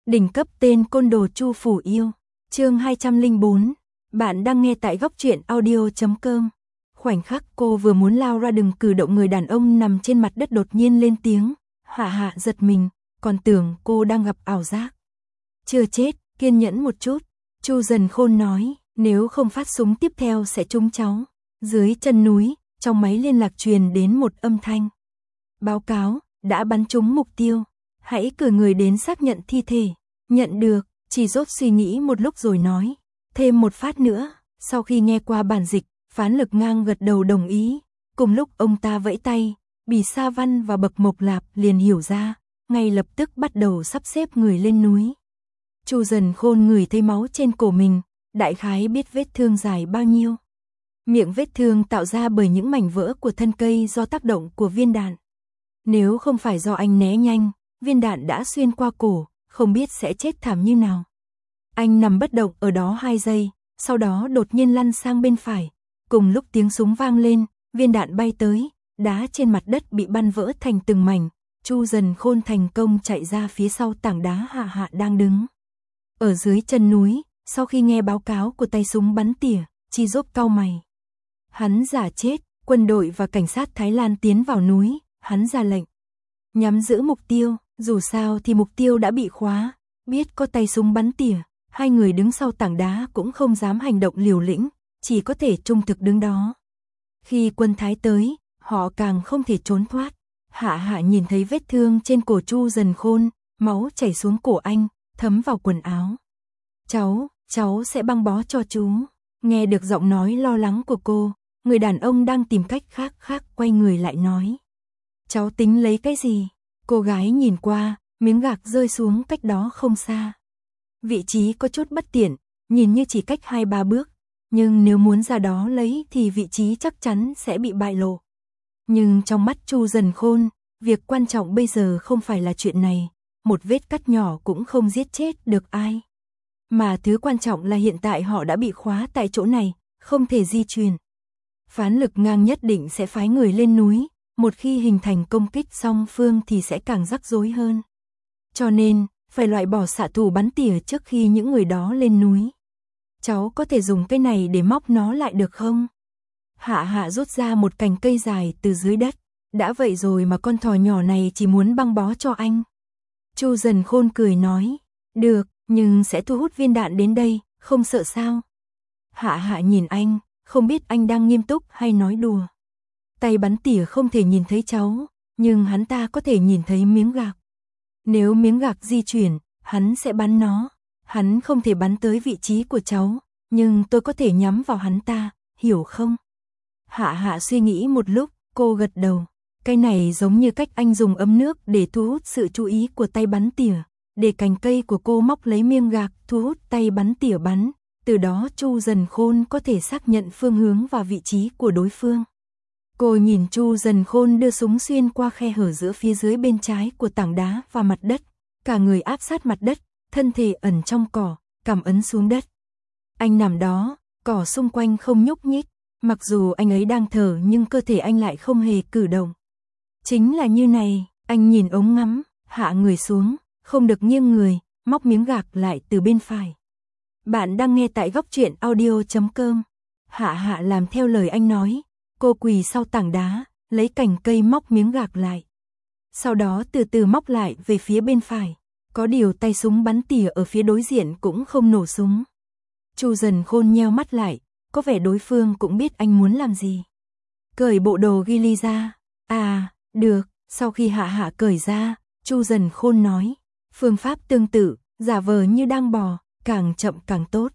Đỉnh cấp tên côn đồ Chu Phủ Yêu. Chương 204. Bạn đang nghe tại góc truyện audio.com. Khoảnh khắc cô vừa muốn lao ra đừng cử động, người đàn ông nằm trên mặt đất đột nhiên lên tiếng. Hạ giật mình, còn tưởng cô đang gặp ảo giác. Chưa chết, kiên nhẫn một chút. Chu Dần Khôn nói, nếu không phát súng tiếp theo sẽ trúng cháu. Dưới chân núi, trong máy liên lạc truyền đến một âm thanh. Báo cáo, đã bắn trúng mục tiêu. Hãy cử người đến xác nhận thi thể. Nhận được, Chỉ Rốt suy nghĩ một lúc rồi nói. Thêm một phát nữa. Sau khi nghe qua bản dịch, Phán Lực Ngang gật đầu đồng ý. Cùng lúc ông ta vẫy tay, Bì Sa Văn và Bậc Mộc Lạp liền hiểu ra, ngay lập tức bắt đầu sắp xếp người lên núi. Chu Dần Khôn ngửi thấy máu trên cổ mình, đại khái biết vết thương dài bao nhiêu. Miệng vết thương tạo ra bởi những mảnh vỡ của thân cây do tác động của viên đạn. Nếu không phải do anh né nhanh, viên đạn đã xuyên qua cổ, không biết sẽ chết thảm như nào. Anh nằm bất động ở đó 2 giây, sau đó đột nhiên lăn sang bên phải. Cùng lúc tiếng súng vang lên, viên đạn bay tới, đá trên mặt đất bị bắn vỡ thành từng mảnh. Chu Dần Khôn thành công chạy ra phía sau tảng đá Hạ đang đứng. Ở dưới chân núi, sau khi nghe báo cáo của tay súng bắn tỉa, Chi Rốt cau mày. Hắn giả chết, quân đội và cảnh sát Thái Lan tiến vào núi, hắn ra lệnh. Nhắm giữ mục tiêu, dù sao thì mục tiêu đã bị khóa, biết có tay súng bắn tỉa, hai người đứng sau tảng đá cũng không dám hành động liều lĩnh, chỉ có thể trung thực đứng đó. Khi quân Thái tới, họ càng không thể trốn thoát. Hạ nhìn thấy vết thương trên cổ Chu Dần Khôn, máu chảy xuống cổ anh, thấm vào quần áo. Cháu sẽ băng bó cho chú. Nghe được giọng nói lo lắng của cô, người đàn ông đang tìm cách khác quay người lại nói. Cháu tính lấy cái gì? Cô gái nhìn qua, miếng gạc rơi xuống cách đó không xa. Vị trí có chút bất tiện, nhìn như chỉ cách 2-3 bước, nhưng nếu muốn ra đó lấy thì vị trí chắc chắn sẽ bị bại lộ. Nhưng trong mắt Chu Dần Khôn, việc quan trọng bây giờ không phải là chuyện này, một vết cắt nhỏ cũng không giết chết được ai. Mà thứ quan trọng là hiện tại họ đã bị khóa tại chỗ này, không thể di chuyển. Phán Lực Ngang nhất định sẽ phái người lên núi, một khi hình thành công kích song phương thì sẽ càng rắc rối hơn. Cho nên, phải loại bỏ xạ thủ bắn tỉa trước khi những người đó lên núi. Cháu có thể dùng cái này để móc nó lại được không? Hạ rút ra một cành cây dài từ dưới đất. Đã vậy rồi mà con thỏ nhỏ này chỉ muốn băng bó cho anh. Chu Dần Khôn cười nói. Được, nhưng sẽ thu hút viên đạn đến đây, không sợ sao? Hạ nhìn anh, không biết anh đang nghiêm túc hay nói đùa. Tay bắn tỉa không thể nhìn thấy cháu, nhưng hắn ta có thể nhìn thấy miếng gạc. Nếu miếng gạc di chuyển, hắn sẽ bắn nó. Hắn không thể bắn tới vị trí của cháu, nhưng tôi có thể nhắm vào hắn ta, hiểu không? Hạ suy nghĩ một lúc, cô gật đầu. Cái này giống như cách anh dùng ấm nước để thu hút sự chú ý của tay bắn tỉa, để cành cây của cô móc lấy miếng gạc thu hút tay bắn tỉa bắn, từ đó Chu Dần Khôn có thể xác nhận phương hướng và vị trí của đối phương. Cô nhìn Chu Dần Khôn đưa súng xuyên qua khe hở giữa phía dưới bên trái của tảng đá và mặt đất, cả người áp sát mặt đất, thân thể ẩn trong cỏ, cằm ấn xuống đất. Anh nằm đó, cỏ xung quanh không nhúc nhích, mặc dù anh ấy đang thở nhưng cơ thể anh lại không hề cử động. Chính là như này, anh nhìn ống ngắm, hạ người xuống, không được nghiêng người, móc miếng gạc lại từ bên phải. Bạn đang nghe tại góc truyện audio.com. Hạ làm theo lời anh nói, cô quỳ sau tảng đá, lấy cành cây móc miếng gạc lại. Sau đó từ từ móc lại về phía bên phải. Có điều tay súng bắn tỉa ở phía đối diện cũng không nổ súng. Chu Dần Khôn nheo mắt lại, có vẻ đối phương cũng biết anh muốn làm gì. Cởi bộ đồ ghillie ra. À, được, sau khi Hạ cởi ra, Chu Dần Khôn nói. Phương pháp tương tự, giả vờ như đang bò, càng chậm càng tốt.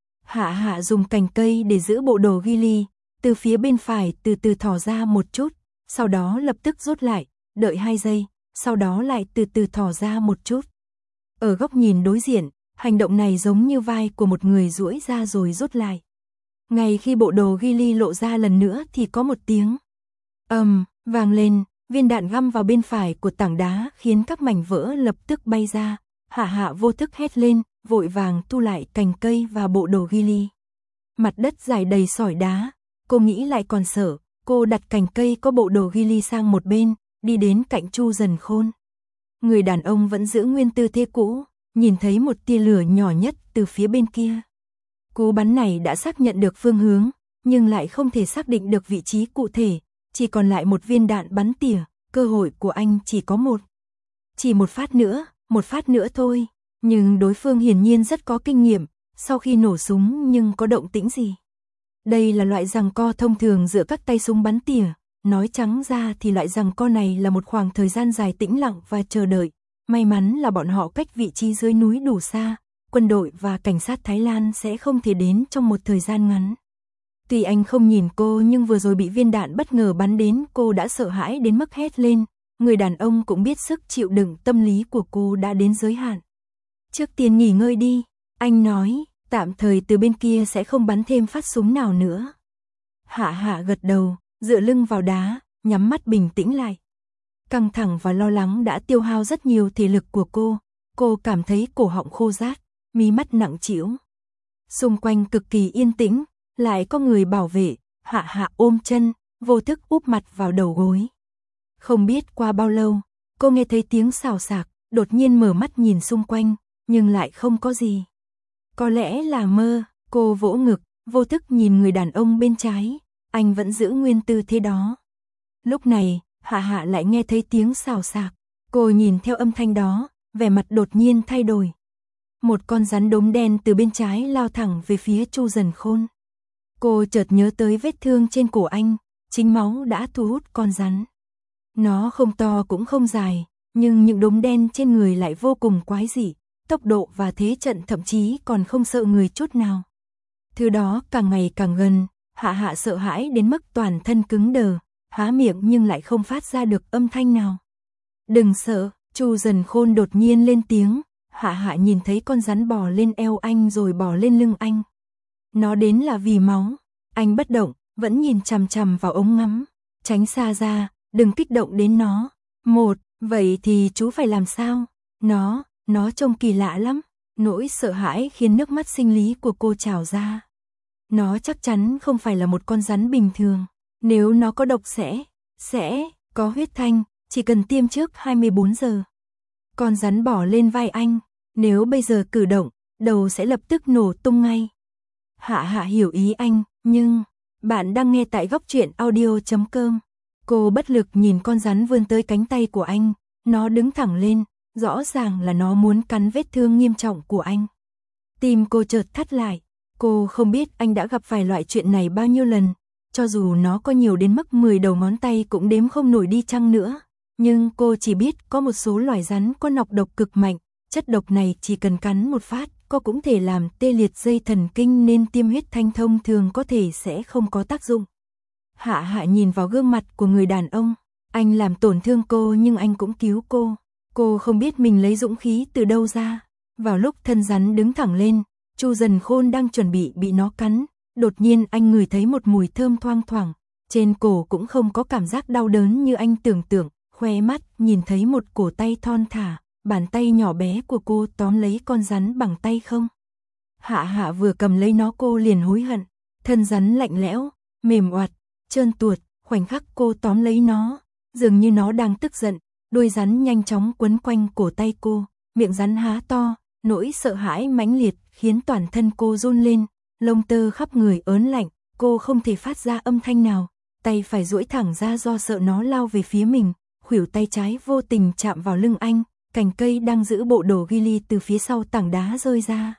Hạ dùng cành cây để giữ bộ đồ ghillie, từ phía bên phải từ từ thò ra một chút, sau đó lập tức rút lại, đợi 2 giây, sau đó lại từ từ thò ra một chút. Ở góc nhìn đối diện, hành động này giống như vai của một người duỗi ra rồi rút lại. Ngay khi bộ đồ ghillie lộ ra lần nữa thì có một tiếng vang lên, viên đạn găm vào bên phải của tảng đá khiến các mảnh vỡ lập tức bay ra. Hạ vô thức hét lên, vội vàng thu lại cành cây và bộ đồ ghillie. Mặt đất dài đầy sỏi đá, cô nghĩ lại còn sợ, cô đặt cành cây có bộ đồ ghillie sang một bên, đi đến cạnh Chu Dần Khôn. Người đàn ông vẫn giữ nguyên tư thế cũ, nhìn thấy một tia lửa nhỏ nhất từ phía bên kia. Cú bắn này đã xác nhận được phương hướng, nhưng lại không thể xác định được vị trí cụ thể, chỉ còn lại một viên đạn bắn tỉa, cơ hội của anh chỉ có một. Chỉ một phát nữa thôi, nhưng đối phương hiển nhiên rất có kinh nghiệm, sau khi nổ súng nhưng có động tĩnh gì. Đây là loại giằng co thông thường giữa các tay súng bắn tỉa, nói trắng ra thì loại giằng co này là một khoảng thời gian dài tĩnh lặng và chờ đợi. May mắn là bọn họ cách vị trí dưới núi đủ xa, quân đội và cảnh sát Thái Lan sẽ không thể đến trong một thời gian ngắn. Tuy anh không nhìn cô nhưng vừa rồi bị viên đạn bất ngờ bắn đến cô đã sợ hãi đến mức hét lên, người đàn ông cũng biết sức chịu đựng tâm lý của cô đã đến giới hạn. Trước tiên nghỉ ngơi đi, anh nói, tạm thời từ bên kia sẽ không bắn thêm phát súng nào nữa. Hạ Hạ gật đầu, dựa lưng vào đá, nhắm mắt bình tĩnh lại. Căng thẳng và lo lắng đã tiêu hao rất nhiều thể lực của cô cảm thấy cổ họng khô rát, mí mắt nặng trĩu. Xung quanh cực kỳ yên tĩnh, lại có người bảo vệ, Hạ Hạ ôm chân, vô thức úp mặt vào đầu gối. Không biết qua bao lâu, cô nghe thấy tiếng xào xạc, đột nhiên mở mắt nhìn xung quanh, nhưng lại không có gì. Có lẽ là mơ, cô vỗ ngực, vô thức nhìn người đàn ông bên trái, anh vẫn giữ nguyên tư thế đó. Lúc này, Hạ Hạ lại nghe thấy tiếng xào xạc, cô nhìn theo âm thanh đó, vẻ mặt đột nhiên thay đổi. Một con rắn đốm đen từ bên trái lao thẳng về phía Chu Dần Khôn. Cô chợt nhớ tới vết thương trên cổ anh, chính máu đã thu hút con rắn. Nó không to cũng không dài, nhưng những đốm đen trên người lại vô cùng quái dị, tốc độ và thế trận thậm chí còn không sợ người chút nào. Thứ đó càng ngày càng gần, Hạ Hạ sợ hãi đến mức toàn thân cứng đờ, há miệng nhưng lại không phát ra được âm thanh nào. Đừng sợ, Chu Dần Khôn đột nhiên lên tiếng, Hạ Hạ nhìn thấy con rắn bò lên eo anh rồi bò lên lưng anh. Nó đến là vì máu, anh bất động, vẫn nhìn chằm chằm vào ống ngắm, tránh xa ra, đừng kích động đến nó. Vậy thì chú phải làm sao? Nó trông kỳ lạ lắm, nỗi sợ hãi khiến nước mắt sinh lý của cô trào ra. Nó chắc chắn không phải là một con rắn bình thường, nếu nó có độc sẽ có huyết thanh, chỉ cần tiêm trước 24 giờ. Con rắn bò lên vai anh, nếu bây giờ cử động, đầu sẽ lập tức nổ tung ngay. Hạ Hạ hiểu ý anh, nhưng bạn đang nghe tại góc truyện audio.com. Cô bất lực nhìn con rắn vươn tới cánh tay của anh, nó đứng thẳng lên, rõ ràng là nó muốn cắn vết thương nghiêm trọng của anh. Tim cô chợt thắt lại, cô không biết anh đã gặp phải loại chuyện này bao nhiêu lần, cho dù nó có nhiều đến mức 10 đầu ngón tay cũng đếm không nổi đi chăng nữa. Nhưng cô chỉ biết có một số loài rắn có nọc độc cực mạnh, chất độc này chỉ cần cắn một phát, cô cũng thể làm tê liệt dây thần kinh nên tiêm huyết thanh thông thường có thể sẽ không có tác dụng. Hạ Hạ nhìn vào gương mặt của người đàn ông, anh làm tổn thương cô nhưng anh cũng cứu cô không biết mình lấy dũng khí từ đâu ra. Vào lúc thân rắn đứng thẳng lên, Chu Dần Khôn đang chuẩn bị nó cắn, đột nhiên anh ngửi thấy một mùi thơm thoang thoảng, trên cổ cũng không có cảm giác đau đớn như anh tưởng tượng, khoe mắt nhìn thấy một cổ tay thon thả, bàn tay nhỏ bé của cô tóm lấy con rắn bằng tay không. Hạ Hạ vừa cầm lấy nó cô liền hối hận, thân rắn lạnh lẽo, mềm oặt, trơn tuột, khoảnh khắc cô tóm lấy nó, dường như nó đang tức giận, đuôi rắn nhanh chóng quấn quanh cổ tay cô, miệng rắn há to, nỗi sợ hãi mãnh liệt khiến toàn thân cô run lên, lông tơ khắp người ớn lạnh, cô không thể phát ra âm thanh nào, tay phải duỗi thẳng ra do sợ nó lao về phía mình, khuỷu tay trái vô tình chạm vào lưng anh, cành cây đang giữ bộ đồ ghili từ phía sau tảng đá rơi ra.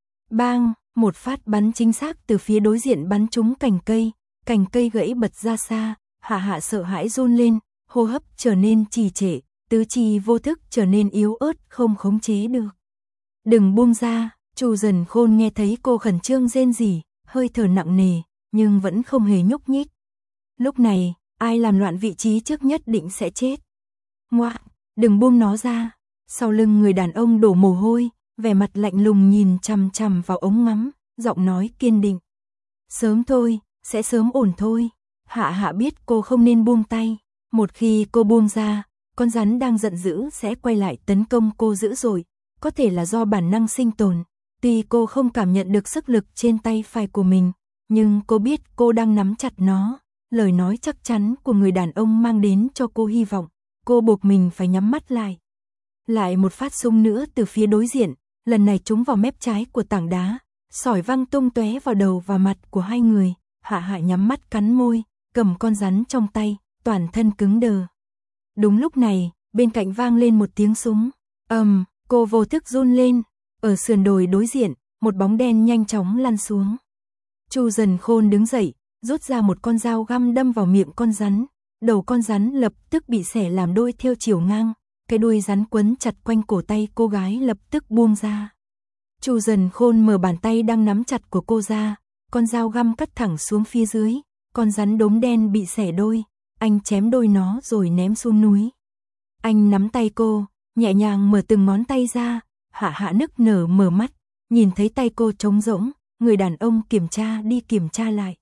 Bang, một phát bắn chính xác từ phía đối diện bắn trúng cành cây gãy bật ra xa, Hạ Hạ sợ hãi run lên, hô hấp trở nên trì trệ, tứ chi vô thức trở nên yếu ớt không khống chế được. Đừng buông ra, Chu Dần Khôn nghe thấy cô khẩn trương rên rỉ, hơi thở nặng nề, nhưng vẫn không hề nhúc nhích. Lúc này, ai làm loạn vị trí trước nhất định sẽ chết. Ngoạ, đừng buông nó ra. Sau lưng người đàn ông đổ mồ hôi, vẻ mặt lạnh lùng nhìn chằm chằm vào ống ngắm, giọng nói kiên định. Sớm thôi, sẽ sớm ổn thôi. Hạ Hạ biết cô không nên buông tay, một khi cô buông ra, con rắn đang giận dữ sẽ quay lại tấn công cô dữ dội, có thể là do bản năng sinh tồn. Tuy cô không cảm nhận được sức lực trên tay phải của mình, nhưng cô biết cô đang nắm chặt nó. Lời nói chắc chắn của người đàn ông mang đến cho cô hy vọng, cô buộc mình phải nhắm mắt lại. Lại một phát súng nữa từ phía đối diện, lần này trúng vào mép trái của tảng đá, sỏi văng tung tóe vào đầu và mặt của hai người. Hạ Hạ nhắm mắt cắn môi, cầm con rắn trong tay, toàn thân cứng đờ. Đúng lúc này, bên cạnh vang lên một tiếng súng. Cô vô thức run lên. Ở sườn đồi đối diện, một bóng đen nhanh chóng lăn xuống. Chu Dần Khôn đứng dậy, rút ra một con dao găm đâm vào miệng con rắn. Đầu con rắn lập tức bị xẻ làm đôi theo chiều ngang. Cái đuôi rắn quấn chặt quanh cổ tay cô gái lập tức buông ra. Chu Dần Khôn mở bàn tay đang nắm chặt của cô ra, con dao găm cắt thẳng xuống phía dưới, con rắn đốm đen bị xẻ đôi, anh chém đôi nó rồi ném xuống núi. Anh nắm tay cô, nhẹ nhàng mở từng ngón tay ra. Hạ Hạ nức nở mở mắt, nhìn thấy tay cô trống rỗng, người đàn ông kiểm tra đi kiểm tra lại.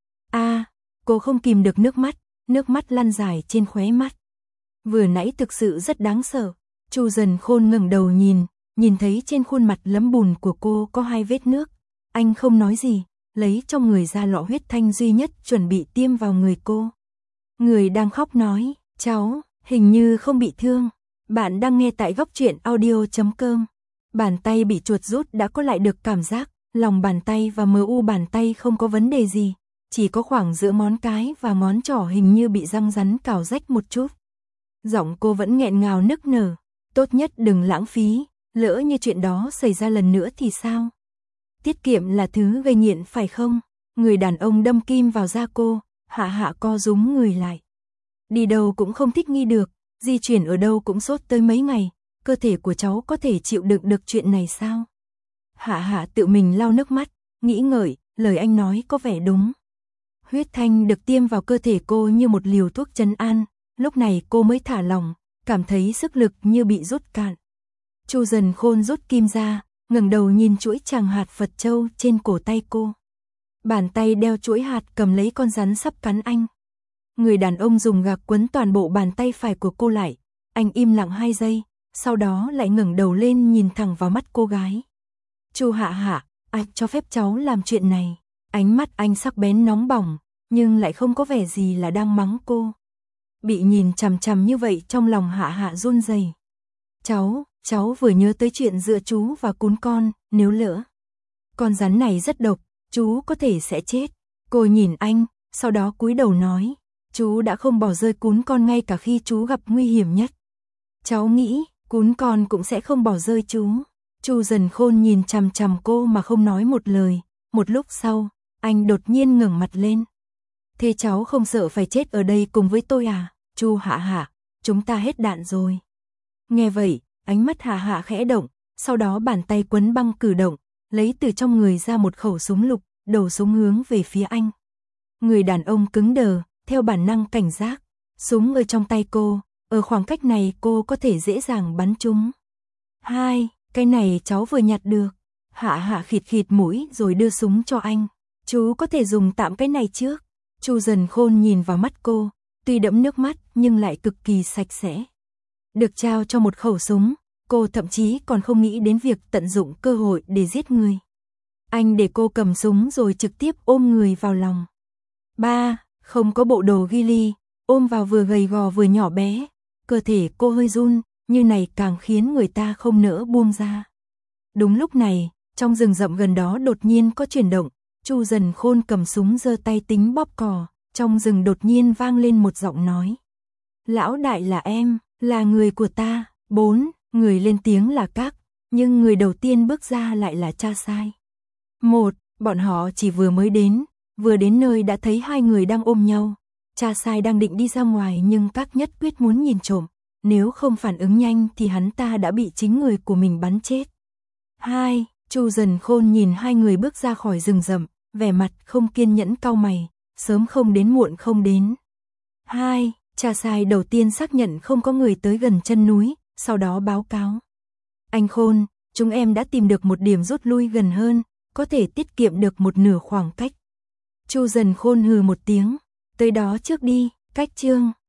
Cô không kìm được nước mắt lăn dài trên khóe mắt. Vừa nãy thực sự rất đáng sợ. Chu Dần Khôn ngẩng đầu nhìn thấy trên khuôn mặt lấm bùn của cô có 2 vết nước. Anh không nói gì, lấy trong người ra lọ huyết thanh duy nhất chuẩn bị tiêm vào người cô. Người đang khóc nói, cháu, hình như không bị thương. Bạn đang nghe tại góc truyện audio.com. Bàn tay bị chuột rút đã có lại được cảm giác, lòng bàn tay và MU bàn tay không có vấn đề gì. Chỉ có khoảng giữa ngón cái và ngón trỏ hình như bị răng rắn cào rách một chút. Giọng cô vẫn nghẹn ngào nức nở, tốt nhất đừng lãng phí, lỡ như chuyện đó xảy ra lần nữa thì sao? Tiết kiệm là thứ gây nghiện phải không? Người đàn ông đâm kim vào da cô. Hạ Hạ co rúm người lại. Đi đâu cũng không thích nghi được, di chuyển ở đâu cũng sốt tới mấy ngày, cơ thể của cháu có thể chịu đựng được chuyện này sao? Hạ Hạ tự mình lau nước mắt, nghĩ ngợi, lời anh nói có vẻ đúng. Huyết thanh được tiêm vào cơ thể cô như một liều thuốc trấn an, lúc này cô mới thả lỏng, cảm thấy sức lực như bị rút cạn. Chu Dần Khôn rút kim ra, ngẩng đầu nhìn chuỗi tràng hạt Phật châu trên cổ tay cô. Bàn tay đeo chuỗi hạt cầm lấy con rắn sắp cắn anh. Người đàn ông dùng gạc quấn toàn bộ bàn tay phải của cô lại. Anh im lặng 2 giây, sau đó lại ngẩng đầu lên nhìn thẳng vào mắt cô gái. Chu Hạ Hạ, anh cho phép cháu làm chuyện này. Ánh mắt anh sắc bén nóng bỏng, nhưng lại không có vẻ gì là đang mắng cô. Bị nhìn chằm chằm như vậy trong lòng Hạ Hạ run rẩy. Cháu vừa nhớ tới chuyện giữa chú và cún con, nếu lỡ con rắn này rất độc, chú có thể sẽ chết. Cô nhìn anh, sau đó cúi đầu nói, chú đã không bỏ rơi cún con ngay cả khi chú gặp nguy hiểm nhất. Cháu nghĩ, cún con cũng sẽ không bỏ rơi chú. Chu Dần Khôn nhìn chằm chằm cô mà không nói một lời. Một lúc sau, anh đột nhiên ngẩng mặt lên. Thế cháu không sợ phải chết ở đây cùng với tôi à? Chu Hạ Hạ, chúng ta hết đạn rồi. Nghe vậy, ánh mắt Hạ Hạ khẽ động, sau đó bàn tay quấn băng cử động, lấy từ trong người ra một khẩu súng lục, đầu súng hướng về phía anh. Người đàn ông cứng đờ, theo bản năng cảnh giác, súng ở trong tay cô, ở khoảng cách này cô có thể dễ dàng bắn trúng. Cái này cháu vừa nhặt được. Hạ Hạ khịt khịt mũi rồi đưa súng cho anh. Chú có thể dùng tạm cái này trước. Chu Dần Khôn nhìn vào mắt cô, tuy đẫm nước mắt nhưng lại cực kỳ sạch sẽ. Được trao cho một khẩu súng, cô thậm chí còn không nghĩ đến việc tận dụng cơ hội để giết người. Anh để cô cầm súng rồi trực tiếp ôm người vào lòng. Không có bộ đồ ghillie, ôm vào vừa gầy gò vừa nhỏ bé, cơ thể cô hơi run, như này càng khiến người ta không nỡ buông ra. Đúng lúc này, trong rừng rậm gần đó đột nhiên có chuyển động, Chu Dần Khôn cầm súng giơ tay tính bóp cò, trong rừng đột nhiên vang lên một giọng nói. Lão đại là em, là người của ta. 4 người lên tiếng là các, nhưng người đầu tiên bước ra lại là cha sai. Bọn họ chỉ vừa đến nơi đã thấy 2 người đang ôm nhau. Cha sai đang định đi ra ngoài nhưng các nhất quyết muốn nhìn trộm, nếu không phản ứng nhanh thì hắn ta đã bị chính người của mình bắn chết. Chu Dần Khôn nhìn 2 người bước ra khỏi rừng rậm, vẻ mặt không kiên nhẫn cau mày, sớm không đến muộn không đến. Cha sai đầu tiên xác nhận không có người tới gần chân núi, sau đó báo cáo. Anh Khôn, chúng em đã tìm được một điểm rút lui gần hơn, có thể tiết kiệm được một nửa khoảng cách. Chu Dần Khôn hừ một tiếng, tới đó trước đi, cách chương.